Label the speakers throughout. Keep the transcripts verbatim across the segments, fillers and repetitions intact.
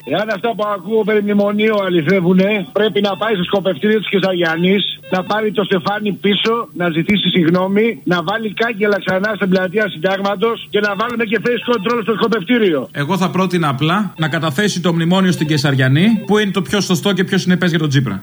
Speaker 1: Εάν αυτά που ακούω περί μνημονίου αληθεύουνε, πρέπει να πάει στο σκοπευτήριο της Κεσαριανής, να πάρει το στεφάνι πίσω, να ζητήσει συγγνώμη, να βάλει κάγκελα ξανά στην πλατεία Συντάγματος και να βάλουμε και face control στο σκοπευτήριο.
Speaker 2: Εγώ θα πρότεινα απλά να καταθέσει το μνημόνιο στην Κεσαριανή, που είναι το πιο σωστό και πιο συνεπές για τον Τσίπρα.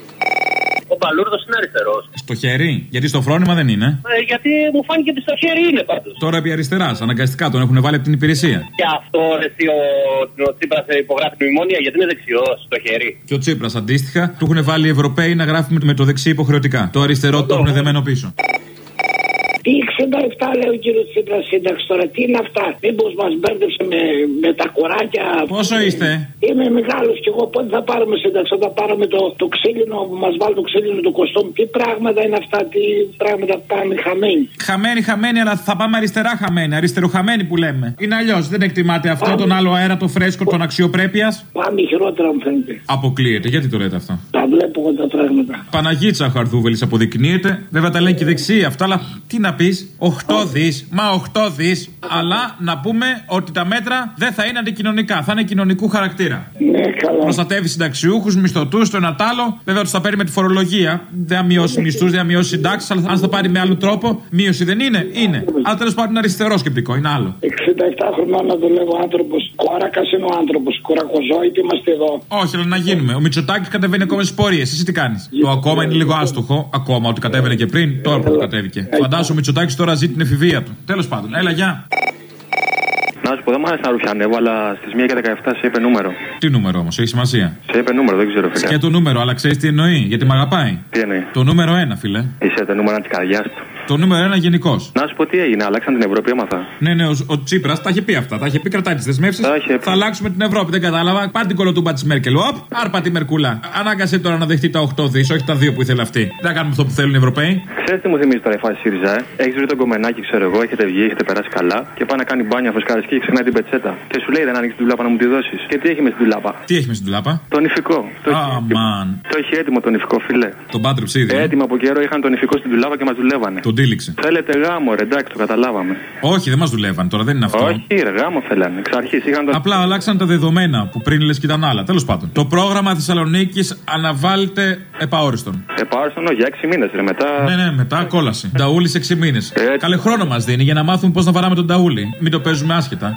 Speaker 3: Ο Παλούρδος είναι αριστερός.
Speaker 2: Στο χέρι, γιατί στο φρόνημα δεν είναι.
Speaker 3: Ε, γιατί μου φάνηκε ότι στο χέρι είναι πάντως.
Speaker 2: Τώρα επί αριστεράς, αναγκαστικά τον έχουν βάλει από την υπηρεσία.
Speaker 3: Και αυτό εσύ ο, ο Τσίπρας υπογράφει μνημόνια γιατί είναι δεξιός στο χέρι.
Speaker 2: Και ο Τσίπρας αντίστοιχα του έχουν βάλει οι Ευρωπαίοι να γράφει με το δεξί υποχρεωτικά. Το αριστερό το έχουν δεμένο πίσω.
Speaker 4: Τι εξήντα επτά λέει ο κύριος Τσίπρας σύνταξη τώρα, τι είναι αυτά? Μήπως μας μπέρδεψε με, με τα κουράκια?
Speaker 2: Πόσο είστε?
Speaker 4: Είμαι μεγάλος κι εγώ, πότε θα πάρουμε σύνταξη? Θα πάρουμε το, το ξύλινο που μας βάλει το ξύλινο του κοστόμου. Τι πράγματα είναι αυτά, τι πράγματα πάνε χαμένοι?
Speaker 2: Χαμένοι, χαμένοι, αλλά θα πάμε αριστερά χαμένοι. Αριστεροχαμένοι που λέμε. Είναι αλλιώς, δεν εκτιμάτε αυτό πάμε. Τον άλλο αέρα, το φρέσκο, τον αξιοπρέπειας.
Speaker 4: Πάμε χειρότερα μου φαίνεται.
Speaker 2: Αποκλείεται, γιατί το λέτε αυτό?
Speaker 4: Τα βλέπω εγώ τα πράγματα.
Speaker 2: Παναγίτσα Χαρδούβελης αποδεικνύεται. Βέβαια τα λένε και δεξί αυτά, αλλά τι να πεις, οκτώ δις, μα οκτώ δις. Αλλά να πούμε ότι τα μέτρα δεν θα είναι αντικοινωνικά, θα είναι κοινωνικού χαρακτήρα.
Speaker 4: Ναι, καλά.
Speaker 2: Προστατεύει συνταξιούχους, μισθωτούς, το ένα τ' άλλο. Βέβαια τους θα παίρνει με τη φορολογία. Δεν θα μειώσει μισθούς, δεν θα μειώσει συντάξεις. Αλλά αν θα πάρει με άλλο τρόπο, μείωση δεν είναι, είναι. Αλλά τέλος πάντων είναι αριστερό σκεπτικό, είναι άλλο.
Speaker 4: εξήντα επτά χρονών να δουλεύω άνθρωπος. Κόρακας είναι ο άνθρωπος. Κορακοζόητη είμαστε εδώ.
Speaker 2: Όχι, αλλά να γίνουμε. Ο Μητσοτάκης κατεβαίνει ακόμα στις πορείες. Εσύ τι κάνεις? Το ακόμα είναι λίγο άστοχο. Ακόμα ότι κατέβαινε και πριν, τώρα που κατέβηκε. Φαντάζομαι ο Μητσοτάκης τώρα ζει την εφηβεία του. Τέλος πάντων, έλα, γεια.
Speaker 5: Να σου πω, δεν μου άρεσε να ρουφιανεύω, αλλά στις μία και δεκαεπτά σε είπε νούμερο.
Speaker 2: Τι νούμερο όμως, έχει σημασία?
Speaker 5: Σε είπε νούμερο, δεν ξέρω, φίλε.
Speaker 2: Και το νούμερο, αλλά ξέρεις τι εννοεί, γιατί μ' αγαπάει.
Speaker 5: Τι εννοεί?
Speaker 2: Το νούμερο ένα, φίλε.
Speaker 5: Είσαι το νούμερο ένα της καρδιάς του.
Speaker 2: Το νούμερο ένα γενικώς.
Speaker 5: Να σου πω τι έγινε, αλλάξαν την Ευρώπη, έμαθα.
Speaker 2: Ναι, ναι, ο, ο Τσίπρας τα είχε πει αυτά. Τα είχε πει, κρατάει τις δεσμεύσεις.
Speaker 5: Θα,
Speaker 2: θα αλλάξουμε την Ευρώπη, δεν κατάλαβα. Πάρ' την κολοτούμπα της Μέρκελ. Οπ, άρπα τη Μερκούλα. Ανάγκασε τώρα να δεχτεί τα οκτώ δις, όχι τα δύο που ήθελε αυτή. Δεν θα κάνουμε αυτό που θέλουν οι Ευρωπαίοι.
Speaker 5: Ξέρεις τι μου θυμίζει τώρα η φάση ΣΥΡΙΖΑ, ε? Έχεις βρει τον κομμενάκι, ξέρω εγώ, έχετε βγει, έχετε περάσει καλά και πάει να κάνει μπάνια φωσκάρες και ξεχνάει την πετσέτα. Και σου λέει δεν ανοίξει την τουλάπα να μου τη δώσεις. Και τι έχει με στην τουλάπα?
Speaker 2: Τι έχει με στην τουλάπα?
Speaker 5: Τον ηφικό. Το,
Speaker 2: oh,
Speaker 5: το έχει έτοιμο τον ηφικό, φιλέ.
Speaker 2: Τον πάτρεψε ήδη.
Speaker 5: Έτοιμο από καιρό είχαν τον ηφικό στην τουλάπα και μας δουλεύανε.
Speaker 2: Τον τύλιξε.
Speaker 5: Θέλετε γάμο, ρε, εντάξει, το καταλάβαμε.
Speaker 2: Όχι, δεν μας δουλεύανε τώρα, δεν είναι αυτό.
Speaker 5: Όχι, ρε, γάμο θέλανε. Εξ αρχής είχαν τον...
Speaker 2: Απλά αλλάξαν τα δεδομένα που πριν λες και ήταν άλλα. Τέλος πάντων. Το πρόγραμμα Θεσσαλονίκης αναβάλλεται επαόριστον.
Speaker 5: Επαόριστον, όχι, για έξι μήνες, ρε, μετά.
Speaker 2: Ναι, ναι, μετά κόλαση. Νταούλης έξι μήνες. Ε, Καλέ χρόνο μας δίνει για να μάθουμε πώς να βαράμε τον Νταούλη. Μην το παίζουμε άσχετα.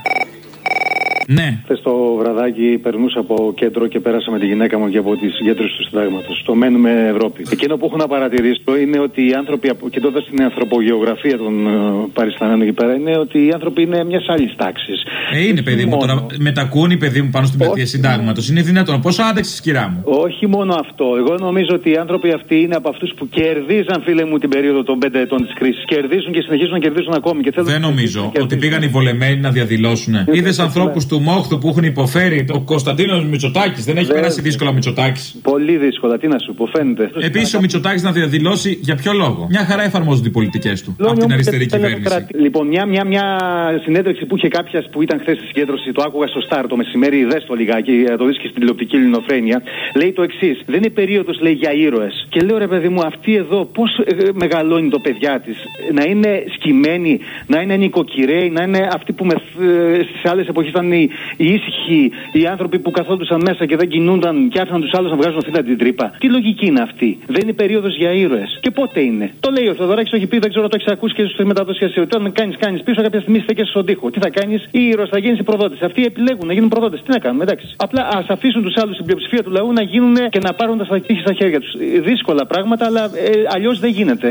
Speaker 2: Ναι.
Speaker 6: Χθες το βραδάκι περνούσα από κέντρο και πέρασα με τη γυναίκα μου και από τη συγκέντρωση του Συντάγματος. Το μένουμε Ευρώπη. Εκείνο που έχω να παρατηρήσω είναι ότι οι άνθρωποι, κοιτώντας την ανθρωπογεωγραφία των uh, Παριστανών εκεί πέρα, είναι ότι οι άνθρωποι είναι μιας άλλης τάξης.
Speaker 2: Ε, είναι παιδί μου, τώρα μετακούνει παιδί μου πάνω στην πλατεία Συντάγματος. Είναι δυνατόν. Πόσο άντεξες, κυρά μου?
Speaker 6: Όχι μόνο αυτό. Εγώ νομίζω ότι οι άνθρωποι αυτοί είναι από αυτούς που κερδίζαν, φίλε μου, την περίοδο των πέντε ετών της κρίσης. Κερδίζουν και συνεχίζουν να κερδίζουν ακόμη. Και
Speaker 2: δεν νομίζω ότι πήγαν οι βολεμένοι να διαδηλώσουν. Είδες ανθρώπους του Μόχθου που έχουν υποφέρει. Ο Κωνσταντίνος Μητσοτάκης δεν έχει Δε... περάσει δύσκολα ο Μητσοτάκης.
Speaker 6: Πολύ δύσκολα, τι να σου πω, φαίνεται.
Speaker 2: Επίσης ο Μητσοτάκης να διαδηλώσει για ποιο λόγο? Μια χαρά εφαρμόζονται οι πολιτικές του από την αριστερή κυβέρνηση.
Speaker 6: Λοιπόν, μια, μια, μια συνέντευξη που είχε κάποια που ήταν χθες στη συγκέντρωση, το άκουγα στο Σταρ το μεσημέρι, δες το λιγάκι, το δεις και στην τηλεοπτική Ελληνοφρένεια. Λέει το εξής: δεν είναι περίοδος, λέει, για ήρωες. Και λέω, ρε παιδί μου, αυτή εδώ πώς ε, μεγαλώνει το παιδιά της? Να είναι σκυμμένοι, να είναι νοικοκυρέοι, να είναι αυτοί που με, ε, στις άλλες εποχές ήταν οι, οι ήσυχοι, οι άνθρωποι που καθόντουσαν μέσα και δεν κινούνταν και άφηναν τους άλλους να βγάζουν αυτή την τρύπα. Τι λογική είναι αυτή? Δεν είναι περίοδος για ήρωες. Και πότε είναι? Το λέει ο Θεοδωράκης, το έχει πει, δεν ξέρω, το έχει ακούσει και στο μεταδοσιακό. Όταν κάνεις, κάνεις πίσω, κάποια στιγμή στέκεσαι στον τοίχο. Τι θα κάνεις? Οι ήρωες θα γίνεις οι προδότες. Αυτοί επιλέγουν να γίνουν προδότες. Τι να κάνουμε, εντάξει. Απλά ας αφήσουν τους άλλους, την πλειοψηφία του λαού, να γίνουν και να πάρουν τα στοιχεία στα χέρια τους. Δύσκολα πράγματα, αλλά ε, αλλιώς δεν γίνεται.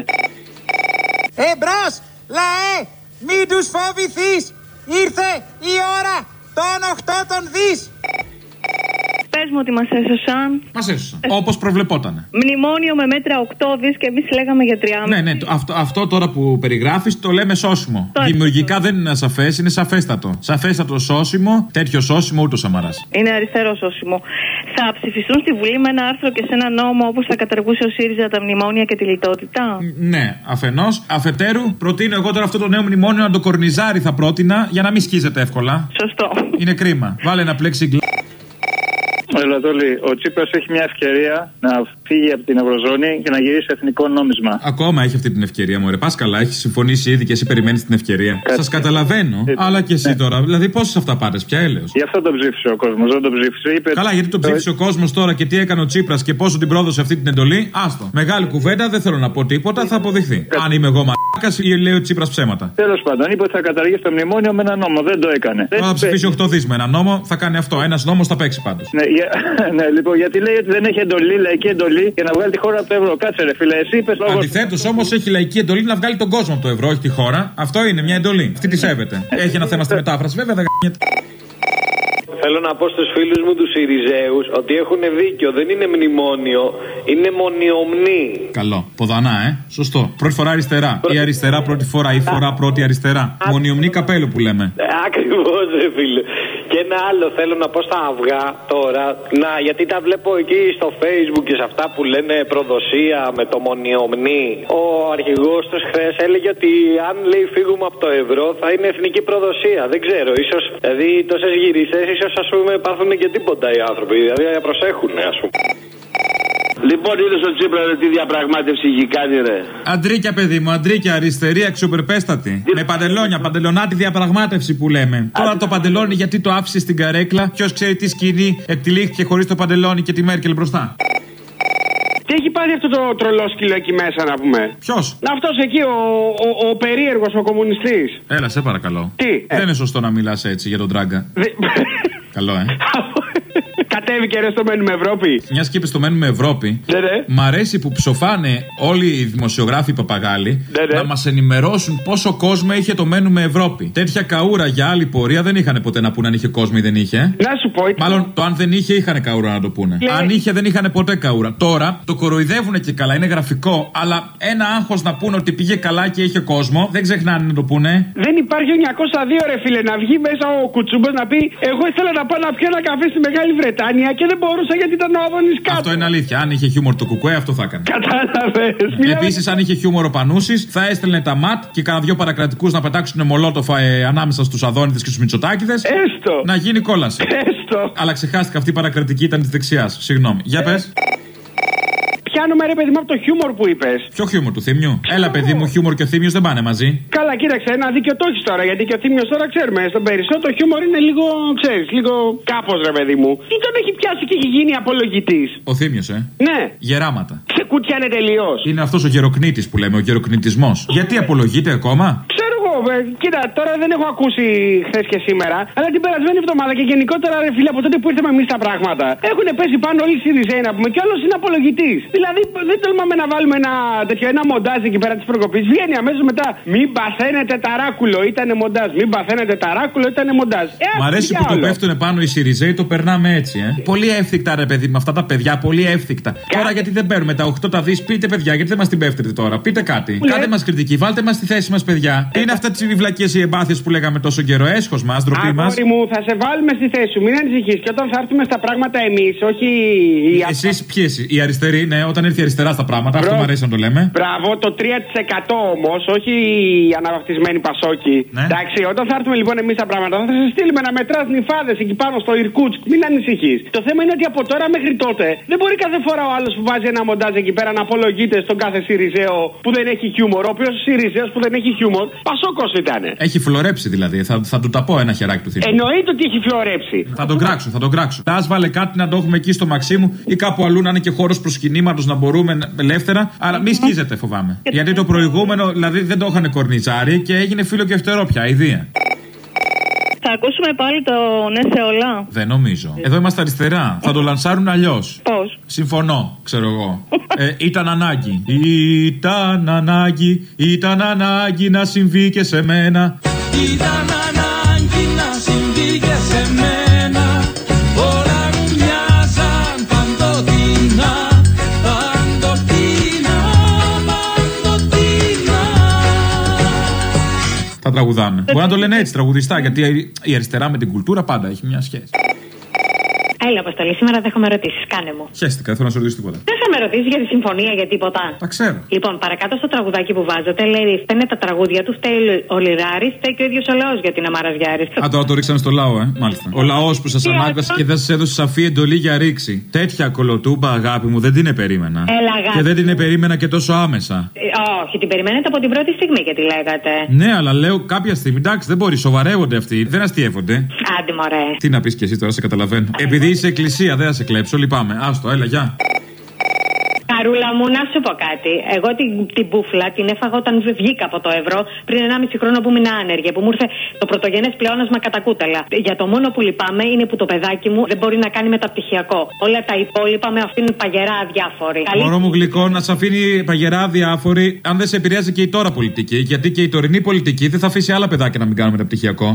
Speaker 7: Εμπρός, λαέ, μην τους φοβηθείς. Ήρθε η ώρα των οκτώ των δις.
Speaker 8: Πες μου ότι μας έσωσαν.
Speaker 2: Μας έσωσαν. Όπως προβλεπότανε.
Speaker 8: Μνημόνιο με μέτρα οκτώ δις και εμείς λέγαμε για τριάμισι.
Speaker 2: Ναι, ναι, αυτό, αυτό τώρα που περιγράφεις το λέμε σώσιμο. Το Δημιουργικά το. Δεν είναι ασαφές, είναι σαφέστατο. Σαφέστατο σώσιμο, τέτοιο σώσιμο ούτε ο Σαμαράς.
Speaker 8: Είναι αριστερό σώσιμο. Θα ψηφιστούν στη Βουλή με ένα άρθρο και σε ένα νόμο όπως θα καταργούσε ο ΣΥΡΙΖΑ τα μνημόνια και τη λιτότητα.
Speaker 2: Ναι, αφενός. Αφετέρου, προτείνω εγώ τώρα αυτό το νέο μνημόνιο να το κορνιζάρι θα πρότεινα για να μην σκίζεται εύκολα.
Speaker 8: Σωστό.
Speaker 2: Είναι κρίμα. Βάλε ένα πλέξι.
Speaker 9: Ελατόλη, ο Τσίπρας έχει μια ευκαιρία να φύγει από την Ευρωζώνη και να γυρίσει εθνικό νόμισμα.
Speaker 2: Ακόμα έχει αυτή την ευκαιρία, μωρέ. Πας καλά, έχει συμφωνήσει ήδη και εσύ περιμένεις την ευκαιρία. Σας καταλαβαίνω, ε, αλλά και εσύ ναι. Τώρα. Δηλαδή, πόσες αυταπάτες, πια έλεος.
Speaker 9: Γι' αυτό το ψήφισε ο κόσμος, δεν το ψήφισε. Είπε...
Speaker 2: Καλά, γιατί το ψήφισε ο κόσμος τώρα και τι έκανε ο Τσίπρας και πόσο την πρόδωσε αυτή την εντολή. Άστο. Μεγάλη κουβέντα, δεν θέλω να πω τίποτα, θα αποδειχθεί. Αν είμαι εγώ μαλάκας ή λέει ο Τσίπρας ψέματα.
Speaker 9: Τέλος πάντων, είπε ότι θα καταργήσει το μνημόνιο με ένα νόμο, δεν το έκανε.
Speaker 2: Θα ψηφίσει οκτώ δις με ένα νόμο, θα κάνει αυτό. Ένας νόμος θα παίξει πάντως.
Speaker 9: Ναι, για... ναι, λοιπόν, γιατί λέει ότι δεν έχει εντολή, λαϊκή εντολή για να βγάλει τη χώρα από το ευρώ. Κάτσε, ρε φίλε, εσύ είπες λόγω.
Speaker 2: Αντιθέτως, όμως έχει λαϊκή εντολή να βγάλει τον κόσμο από το ευρώ, όχι τη χώρα. Αυτό είναι μια εντολή. Αυτή τη σέβεται. Έχει ένα θέμα στη μετάφραση, βέβαια δεν γ...
Speaker 10: Θέλω να πω στους φίλους μου τους Συριζέους ότι έχουν δίκιο. Δεν είναι μνημόνιο, είναι μονιομνή.
Speaker 2: Καλό. Ποδανά, ε. Σωστό. Πρώτη φορά αριστερά. Ή αριστερά πρώτη φορά. Ή φορά πρώτη αριστερά. Μονιομνή καπέλο που λέμε.
Speaker 10: Ακριβώς, ρε φίλε. Και ένα άλλο θέλω να πω στα αυγά τώρα. Να, γιατί τα βλέπω εκεί στο Facebook και σε αυτά που λένε προδοσία με το μονιομνή. Ο αρχηγός τους χθες έλεγε ότι αν λέει φύγουμε από το ευρώ θα είναι εθνική προδοσία. Δεν ξέρω. Ίσως, δηλαδή τόσες γυρίσες, ίσως ας πούμε υπάρχουν και τίποτα οι άνθρωποι. Δηλαδή προσέχουν, ας πούμε.
Speaker 11: Λοιπόν, είδε ο Τσίπρα τι διαπραγμάτευση έχει κάνει, ρε.
Speaker 2: Αντρίκια, παιδί μου, αντρίκια, αριστερή, αξιοπερπέστατη. Με παντελόνια, παντελονάτη διαπραγμάτευση που λέμε. Α, τώρα το παντελόνι γιατί το άφησε στην καρέκλα. Ποιος ξέρει τι σκηνή εκτυλίχθηκε χωρίς το παντελόνι και τη Μέρκελ μπροστά.
Speaker 12: Τι έχει πάθει αυτό το τρολόσκυλο εκεί μέσα, να πούμε.
Speaker 2: Ποιος?
Speaker 12: Αυτός εκεί, ο, ο, ο περίεργος, ο κομμουνιστής.
Speaker 2: Έλα, σε παρακαλώ.
Speaker 12: Τι?
Speaker 2: Δεν ε? είναι σωστό να μιλάς έτσι για τον Τράγκα. Δε... Καλό, ε.
Speaker 12: Κατέβηκε ρε στο Μένουμε Ευρώπη.
Speaker 2: Μια και είπε στο Μένουμε Ευρώπη.
Speaker 12: Ναι, ναι.
Speaker 2: Μ' αρέσει που ψοφάνε όλοι οι δημοσιογράφοι οι παπαγάλοι,
Speaker 12: ναι, ναι.
Speaker 2: να μας ενημερώσουν πόσο κόσμο είχε το Μένουμε Ευρώπη. Τέτοια καούρα για άλλη πορεία δεν είχαν ποτέ να πούνε αν είχε κόσμο ή δεν είχε.
Speaker 12: Να σου πω.
Speaker 2: Μάλλον το αν δεν είχε είχαν καούρα να το πούνε. Λέ. Αν είχε δεν είχαν ποτέ καούρα. Τώρα το κοροϊδεύουν και καλά, είναι γραφικό, αλλά ένα άγχος να πούνε ότι πήγε καλά και είχε κόσμο, δεν ξεχνάνε να το πούνε.
Speaker 12: Δεν υπάρχει ο εννιακόσια δύο ρε φίλε να βγει μέσα ο Κουτσούμπας να πει εγώ ήθελα να πάω να πιω ένα καφέ στη Μεγάλη Βρετάνια και δεν μπορούσα γιατί ήταν ο Άδωνης κάτω.
Speaker 2: Αυτό είναι αλήθεια. Αν είχε χιούμορ το κουκουέ, αυτό θα έκανε.
Speaker 12: Κατάλαβες.
Speaker 2: Επίσης, αν είχε χιούμορ ο Πανούσης, θα έστελνε τα ματ και κανένα δυο παρακρατικούς να πετάξουν μολότοφα ε, ανάμεσα στους Αδόνιδες και στους Μητσοτάκηδες.
Speaker 12: Έστω.
Speaker 2: Να γίνει κόλαση.
Speaker 12: Έστω.
Speaker 2: Αλλά ξεχάστηκα, αυτή η παρακρατική ήταν της δεξιάς. Συγγνώμη. Για πες.
Speaker 12: Πιάνομαι ρε παιδί μου από το χιούμορ που είπες.
Speaker 2: Ποιο χιούμορ του Θήμιου? Έλα, παιδί μου, χιούμορ και ο Θήμιος δεν πάνε μαζί.
Speaker 12: Καλά, κοίταξε, ένα δίκιο το έχεις τώρα. Γιατί και ο Θήμιος τώρα ξέρουμε. Στον Περισσό το χιούμορ είναι λίγο, ξέρεις, λίγο κάπως ρε παιδί μου. Τι τον έχει πιάσει και έχει γίνει απολογητής.
Speaker 2: Ο Θήμιος, ε.
Speaker 12: Ναι.
Speaker 2: Γεράματα.
Speaker 12: Ξεκούτιανε τελείως.
Speaker 2: Είναι αυτός ο γεροκνήτης που λέμε, ο γεροκνητισμός. Γιατί απολογείται ακόμα?
Speaker 12: Ξέρω εγώ, ε, κοίτα, τώρα δεν έχω ακούσει χθες και σήμερα, αλλά την περασμένη εβδομάδα και γενικότερα ρε φίλε από τότε που ήρθαμε εμείς τα πράγματα. Έχουν πέσει πάνω όλοι οι Συριζέοι να πούμε και όλος είναι απολογητής. Δηλαδή δεν τολμάμε να βάλουμε ένα τέτοιο ένα μοντάζ εκεί πέρα της προκοπής. Βγαίνει αμέσως μετά. Μην παθαίνετε ταράκουλο, ήτανε μοντάζ. Μην παθαίνετε ταράκουλο, ήτανε μοντάζ. Ε,
Speaker 2: Μ' αρέσει που άλλο. Το πέφτουνε πάνω οι Συριζέοι, το περνάμε έτσι, ε. Πολύ εύθικτα ρε παιδί με αυτά τα παιδιά, πολύ εύθικτα. Κα... Τώρα γιατί δεν παίρνουμε τα οκτώ τα δις, πείτε παιδιά, γιατί δεν μας την πέφτετε τώρα. Πείτε κάτι. Λε... Κάντε μας κριτική, βάλτε μας στη θέση μας, παιδιά. Ε, είναι αυτά τις βιβλακές οι εμπάθειες που λέγαμε τόσο καιρό, έσχος μας, ντροπή μας.
Speaker 12: Αγόρι μου, θα σε βάλουμε στη θέση σου, μην ανησυχείς. Και όταν θα έρθουμε στα πράγματα εμείς, όχι οι.
Speaker 2: Εσείς ποιες, οι αριστεροί, ναι, όταν ήρθε η αριστερά στα πράγματα, Μπρο... αυτό μου αρέσει να το λέμε.
Speaker 12: Μπράβο, το τρία τοις εκατό όμως, όχι οι αναβαφτισμένοι Πασόκοι.
Speaker 2: Ναι.
Speaker 12: Εντάξει, όταν θα έρθουμε λοιπόν εμείς στα πράγματα, θα σε στείλουμε να μετράς νυφάδες εκεί πάνω στο Ιρκούτσκ. Μην ανησυχείς. Το θέμα είναι ότι από τώρα μέχρι τότε δεν μπορεί κάθε φορά ο άλλος που βάζει ένα μοντάζ εκεί πέρα να απολογείται στον κάθε Συριζέο που δεν έχει χιούμορ. Ο οποίος Συριζέος που δεν έχει χιούμορ, Πασόκος ήτανε.
Speaker 2: Έχει φλωρέψει δηλαδή. Θα, θα του τα πω ένα χεράκι του Θήμιου.
Speaker 12: Εννοείται ότι έχει φλωρέψει.
Speaker 2: Θα τον κράξω, θα τον κράξω. Τα βάλε κάτι να το έχουμε εκεί στο Μαξίμου ή κάπου αλλού να είναι και χώρος προσκυνήματος να μπορούμε ελεύθερα. Αλλά μη σκίζετε, φοβάμαι. Γιατί το προηγούμενο δηλαδή δεν το είχαν κορνιτσάρι και έγινε φίλο και φτερό πια. Ιδία.
Speaker 8: Θα ακούσουμε πάλι το ναι σε όλα.
Speaker 2: Δεν νομίζω. Εδώ είμαστε αριστερά. Θα το λανσάρουν αλλιώς.
Speaker 8: Πώς?
Speaker 2: Συμφωνώ, ξέρω εγώ. ε, ήταν ανάγκη. Ήταν ανάγκη. Ήταν ανάγκη να συμβεί και σε μένα.
Speaker 13: Ήταν ανάγκη να συμβεί και σε μένα. Όλα μου μοιάζαν παντοτινά. Παντοτινά, παντοτινά.
Speaker 2: Θα τραγουδάνε. Μπορεί να το λένε έτσι τραγουδιστά, γιατί η αριστερά με την κουλτούρα πάντα έχει μια σχέση.
Speaker 14: Έλα, Αποστολή, σήμερα δεν έχουμε ερωτήσει. Κάνε μου.
Speaker 2: Χαίστηκα, θέλω να σου ρωτήσω τίποτα.
Speaker 14: Δεν θα με ρωτήσει για τη συμφωνία, για τίποτα.
Speaker 2: Τα ξέρω.
Speaker 14: Λοιπόν, παρακάτω στο τραγουδάκι που βάζετε, λέει φταίνε τα τραγούδια του, φταίει ο Λιράρης, φταίει και ο ίδιος ο λαός γιατί είναι αμαραζιάρης.
Speaker 2: Α, τώρα το ρίξανε στο λαό, ε, μάλιστα. Ο λαός που σας ανάγκασε και δεν σας έδωσε σαφή εντολή για ρήξη. Τέτοια κολοτούμπα, αγάπη μου, δεν την επερίμενα.
Speaker 14: Έλα, αγάπη.
Speaker 2: Και δεν την επερίμενα και τόσο άμεσα.
Speaker 14: Ε, όχι, την περιμένετε από την πρώτη στιγμή γιατί λέγατε.
Speaker 2: Ναι, αλλά λέω κάποια στιγμή, εντάξει, δεν μπορεί, σοβαρεύονται αυτοί, δεν αστειεύονται.
Speaker 14: Άντε, μωρέ.
Speaker 2: Τι να πεις κι εσύ τώρα, σε καταλαβαίνω. Επειδή είσαι εκκλησία, δεν θα σε κλέψω, λυπάμαι. Άστο, έλα, γεια.
Speaker 14: Καρούλα μου, να σου πω κάτι. Εγώ την, την μπούφλα την έφαγα όταν βγήκα από το ευρώ πριν ενάμιση χρόνο που ήμουν άνεργη. Που μου ήρθε το πρωτογενές πλεόνασμα κατά κούτελα. Για το μόνο που λυπάμαι είναι που το παιδάκι μου δεν μπορεί να κάνει μεταπτυχιακό. Όλα τα υπόλοιπα με αφήνουν παγερά αδιάφοροι.
Speaker 2: Μωρό μου γλυκό, να σε αφήνει παγερά αδιάφοροι αν δεν σε επηρεάζει και η τώρα πολιτική. Γιατί και η τωρινή πολιτική δεν θα αφήσει άλλα παιδάκια να μην κάνουν μεταπτυχιακό.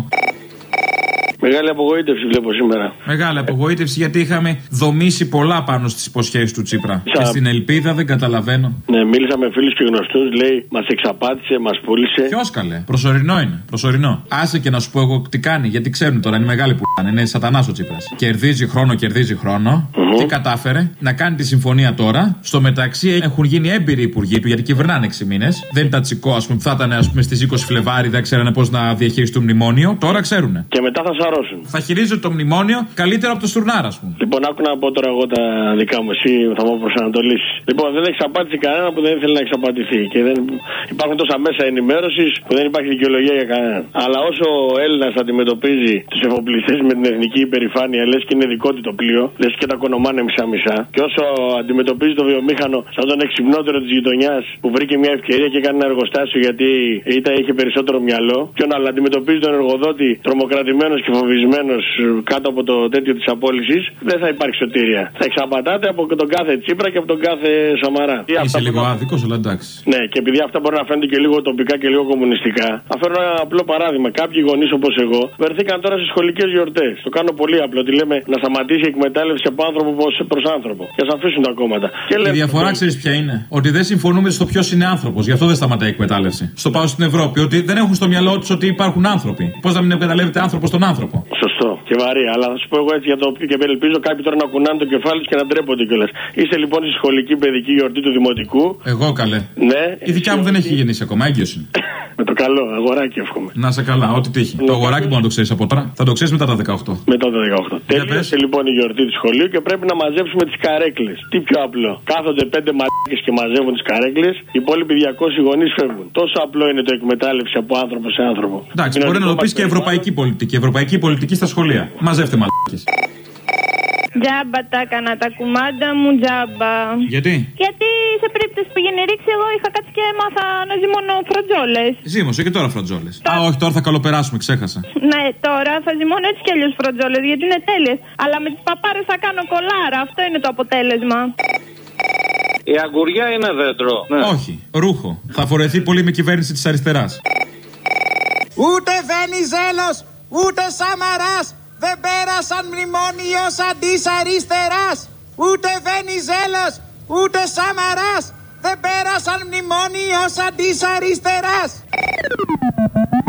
Speaker 15: Μεγάλη απογοήτευση βλέπω σήμερα.
Speaker 2: Μεγάλη απογοήτευση γιατί είχαμε δομήσει πολλά πάνω στις υποσχέσεις του Τσίπρα. Σα... Και στην ελπίδα δεν καταλαβαίνω.
Speaker 15: Ναι, μίλησα με φίλους και γνωστούς, λέει μας εξαπάτησε, μας πούλησε.
Speaker 2: Ποιος καλέ, προσωρινό είναι. Προσωρινό. Άσε και να σου πω εγώ τι κάνει, γιατί ξέρουν τώρα, είναι μεγάλη που είναι, είναι σατανάς ο Τσίπρας. Κερδίζει χρόνο, κερδίζει χρόνο. Mm-hmm. Τι κατάφερε να κάνει τη συμφωνία τώρα. Στο μεταξύ έχουν γίνει έμπειροι υπουργοί του γιατί κυβερνάνε έξι μήνες. Δεν είναι τα τσικό, α πούμε, που θα ήταν ας πούμε, στις είκοσι Φλεβάρι, δεν ξέρανε πώς να διαχειριστούν μνημόνιο. Τώρα ξέρουν.
Speaker 15: Και μετά θα σαρώσουν.
Speaker 2: Θα χειρίζεται το μνημόνιο καλύτερα από το Στουρνάρα, α πούμε.
Speaker 15: Λοιπόν, άκου να πω τώρα εγώ τα δικά μου. Εσύ θα μου προσανατολίσει. Λοιπόν, δεν έχει εξαπάτηση κανένα που δεν ήθελε να εξαπατηθεί. Και δεν... υπάρχουν τόσα μέσα ενημέρωση που δεν υπάρχει δικαιολογία για κανέναν. Αλλά όσο ο Έλληνας αντιμετωπίζει τους εφοπλιστές με την εθνική υπερηφάνεια, λες και είναι δικό του το πλοίο, λες και τα κονομάνε μισά-μισά. Και όσο αντιμετωπίζει το βιομήχανο σαν τον εξυπνότερο της γειτονιάς που βρήκε μια ευκαιρία και κάνει ένα εργοστάσιο γιατί είτε είχε περισσότερο μυαλό, και να αντιμετωπίζει τον εργοδότη τρομοκρατημένο και φοβισμένο κάτω από το τέτοιο της απόλυσης, δεν θα υπάρχει σωτήρια. Θα εξαπατάτε από τον κάθε Τσίπρα και από τον κάθε Σαμαρά.
Speaker 2: Είσαι λίγο να... άδικος, αλλά εντάξει.
Speaker 15: Ναι, και επειδή αυτά μπορεί να φαίνονται και λίγο τοπικά και λίγο κομμουνιστικά, θα φέρω ένα απλό παράδειγμα. Κάποιοι γονείς όπως εγώ βρεθήκαν τώρα στις σχολικές γιορτές. Το κάνω πολύ απλό. Ότι λέμε να σταματήσει η εκμετάλλευση από άνθρωπο προς άνθρωπο. Και ας αφήσουν τα κόμματα. Και
Speaker 2: η διαφορά ξέρεις ποια είναι? Ότι δεν συμφωνούμε στο ποιος είναι άνθρωπος. Γι' αυτό δεν σταματάει η εκμετάλλευση. Στο πάω στην Ευρώπη. Ότι δεν έχουν στο μυαλό τους ότι υπάρχουν άνθρωποι. Πώς να μην εκμεταλλεύεται άνθρωπος τον άνθρωπο.
Speaker 15: Σωστό και βαρύ, αλλά θα σου πω εγώ έτσι για το οποίο και ελπίζω κάποιοι τώρα να κουνάνε το κεφάλι τους και να ντρέπονται κιόλας. Είστε λοιπόν στη σχολική παιδική γιορτή του Δημοτικού.
Speaker 2: Εγώ καλέ.
Speaker 15: Ναι.
Speaker 2: Η δικιά μου δεν έχει γεννήσει ακόμα, έγκυος είναι.
Speaker 15: Με το καλό, αγοράκι εύχομαι.
Speaker 2: Να σε καλά, ό,τι τύχει. Ναι, το αγοράκι μπορεί να το ξέρεις από τώρα. Θα το ξέρεις μετά τα δεκαοκτώ.
Speaker 15: Μετά τα δεκαοκτώ. Τέλειωσε λοιπόν η γιορτή του σχολείου και πρέπει να μαζέψουμε τις καρέκλες. Τι πιο απλό. Κάθονται πέντε μαλάκες και μαζεύουν τις καρέκλες. Οι υπόλοιποι διακόσιοι γονείς φεύγουν. Τόσο απλό είναι το εκμετάλλευση από άνθρωπο σε άνθρωπο.
Speaker 2: Εντάξει, μπορεί να το πει και ευρωπαϊκή πολιτική. Ευρωπαϊκή πολιτική στα σχολεία. Μαζεύτε μαλάκες.
Speaker 8: Τζάμπα τα έκανα τα κουμάντα μου, τζάμπα.
Speaker 2: Γιατί?
Speaker 8: Γιατί σε περίπτωση που γίνει ρήξη, εγώ είχα κάτσει και έμαθα να ζυμώνω φροντζόλες.
Speaker 2: Ζήμωσε και τώρα φροντζόλες. Α, όχι, τώρα θα καλοπεράσουμε, ξέχασα.
Speaker 8: Ναι, τώρα θα ζυμώνω έτσι κι αλλιώς φροντζόλες, γιατί είναι τέλειες. Αλλά με τις παπάρες θα κάνω κολάρα, αυτό είναι το αποτέλεσμα.
Speaker 10: Η αγκουριά είναι δέντρο.
Speaker 2: Ναι. Όχι, ρούχο. Θα φορεθεί πολύ με κυβέρνηση της αριστεράς.
Speaker 7: Ούτε Βενιζέλος, ούτε Σαμαράς δεν πέρασαν μνημόνιο σαν της αριστεράς. Ούτε Βενιζέλος, ούτε Σαμαράς δεν πέρασαν μνημόνιο σαν της αριστεράς.